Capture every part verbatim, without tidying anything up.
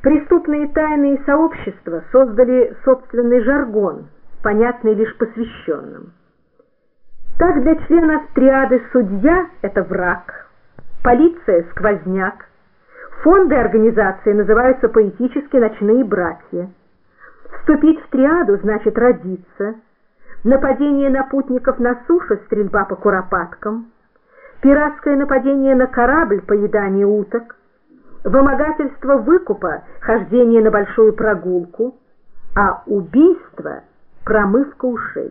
Преступные тайные сообщества создали собственный жаргон, понятный лишь посвященным. Так для членов триады судья – это враг, полиция – сквозняк, фонды организации называются поэтически «ночные братья». Вступить в триаду значит родиться, нападение на путников на суше – стрельба по куропаткам, пиратское нападение на корабль – поедание уток, вымогательство выкупа – хождение на большую прогулку, а убийство – промывка ушей.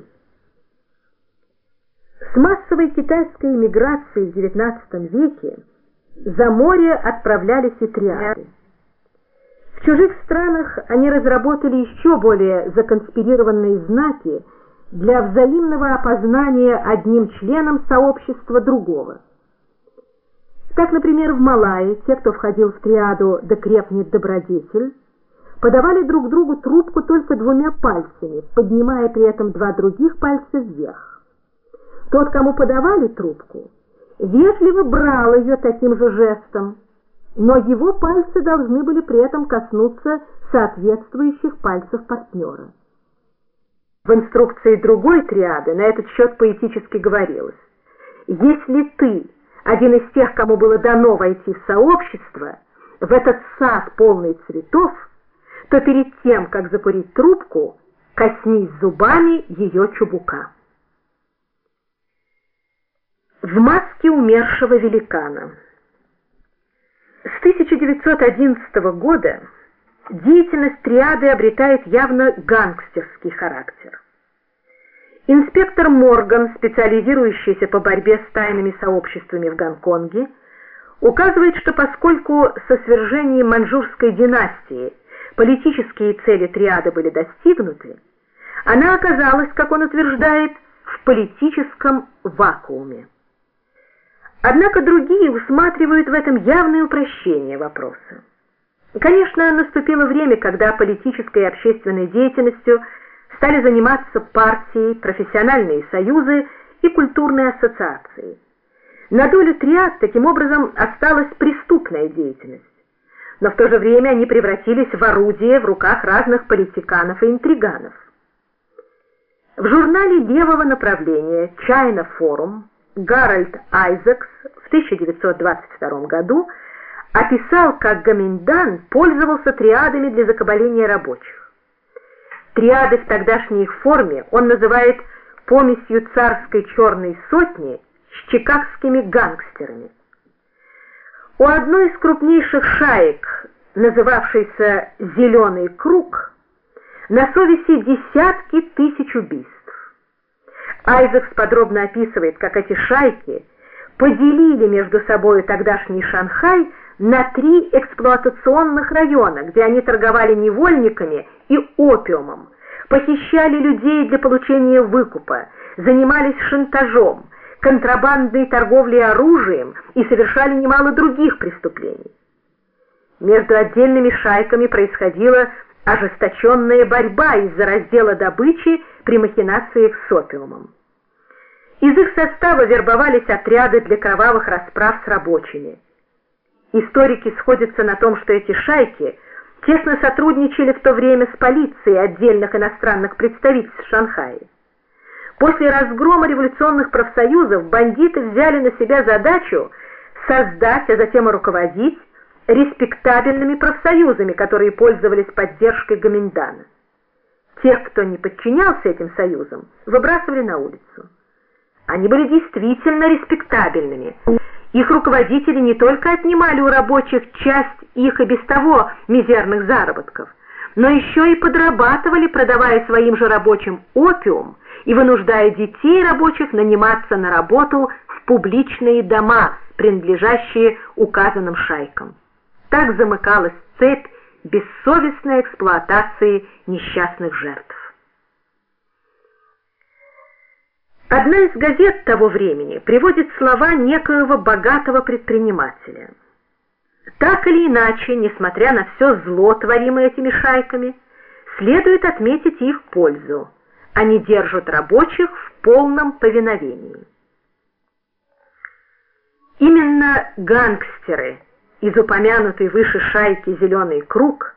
С массовой китайской эмиграцией в девятнадцатом веке за море отправлялись и триады. В чужих странах они разработали еще более законспирированные знаки для взаимного опознания одним членом сообщества другого. Так, например, в Малайи те, кто входил в триаду «Да крепнет добродетель», подавали друг другу трубку только двумя пальцами, поднимая при этом два других пальца вверх. Тот, кому подавали трубку, вежливо брал ее таким же жестом, но его пальцы должны были при этом коснуться соответствующих пальцев партнера. В инструкции другой триады на этот счет поэтически говорилось: «Если ты один из тех, кому было дано войти в сообщество, в этот сад полный цветов, то перед тем, как закурить трубку, коснись зубами ее чубука». В маске умершего великана. С тысяча девятьсот одиннадцатого года деятельность триады обретает явно гангстерский характер. Инспектор Морган, специализирующийся по борьбе с тайными сообществами в Гонконге, указывает, что поскольку со свержением маньчжурской династии политические цели триады были достигнуты, она оказалась, как он утверждает, в политическом вакууме. Однако другие усматривают в этом явное упрощение вопроса. Конечно, наступило время, когда политической и общественной деятельностью стали заниматься партии, профессиональные союзы и культурные ассоциации. На долю триад таким образом осталась преступная деятельность, но в то же время они превратились в орудие в руках разных политиканов и интриганов. В журнале левого направления «Чайна Форум» Гарольд Айзекс в тысяча девятьсот двадцать втором году описал, как Гоминьдан пользовался триадами для закабаления рабочих. Триады в тогдашней их форме он называет помесью царской черной сотни с чикагскими гангстерами. У одной из крупнейших шаек, называвшейся «Зеленый круг», на совести десятки тысяч убийств. Айзекс подробно описывает, как эти шайки поделили между собой тогдашний Шанхай на три эксплуатационных района, где они торговали невольниками и опиумом, похищали людей для получения выкупа, занимались шантажом, контрабандной торговлей оружием и совершали немало других преступлений. Между отдельными шайками происходила ожесточенная борьба из-за раздела добычи при махинациях с опиумом. Из их состава вербовались отряды для кровавых расправ с рабочими. Историки сходятся на том, что эти шайки тесно сотрудничали в то время с полицией отдельных иностранных представительств в Шанхае. После разгрома революционных профсоюзов бандиты взяли на себя задачу создать, а затем и руководить респектабельными профсоюзами, которые пользовались поддержкой Гоминьдана. Тех, кто не подчинялся этим союзам, выбрасывали на улицу. Они были действительно респектабельными. Их руководители не только отнимали у рабочих часть их и без того мизерных заработков, но еще и подрабатывали, продавая своим же рабочим опиум и вынуждая детей рабочих наниматься на работу в публичные дома, принадлежащие указанным шайкам. Так замыкалась цепь бессовестной эксплуатации несчастных жертв. Одна из газет того времени приводит слова некоего богатого предпринимателя. Так или иначе, несмотря на все зло, творимое этими шайками, следует отметить их пользу. Они держат рабочих в полном повиновении. Именно гангстеры из упомянутой выше шайки «Зеленый круг»